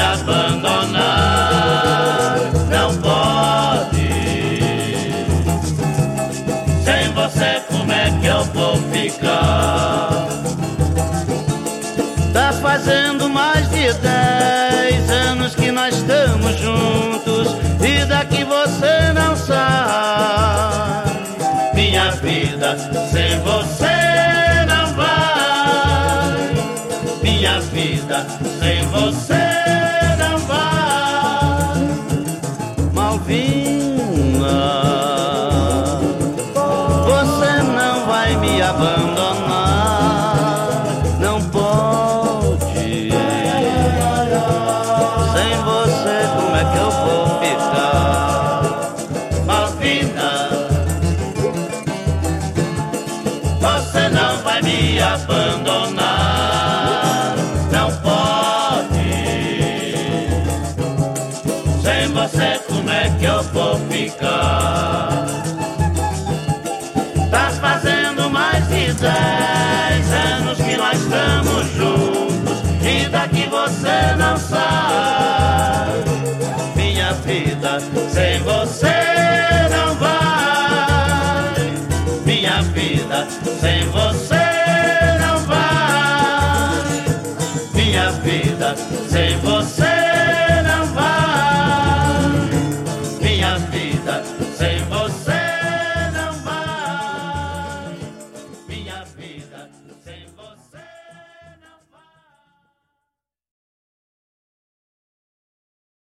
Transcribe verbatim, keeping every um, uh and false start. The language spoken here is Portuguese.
abandonar, não pode. Sem você como é que eu vou ficar? Tá fazendo mais de dez anos que nós estamos juntos e daqui você não sai. Minha vida sem você não vai. Minha vida sem você não vai. Malvina, você não vai me abandonar, não pode. Sem você como é que eu vou ficar? Malvina, você não vai me abandonar, não pode. Sem você como é que eu vou ficar? Tá fazendo mais de dez anos que nós estamos juntos e daqui você não sai. Minha vida sem você não vai. Minha vida sem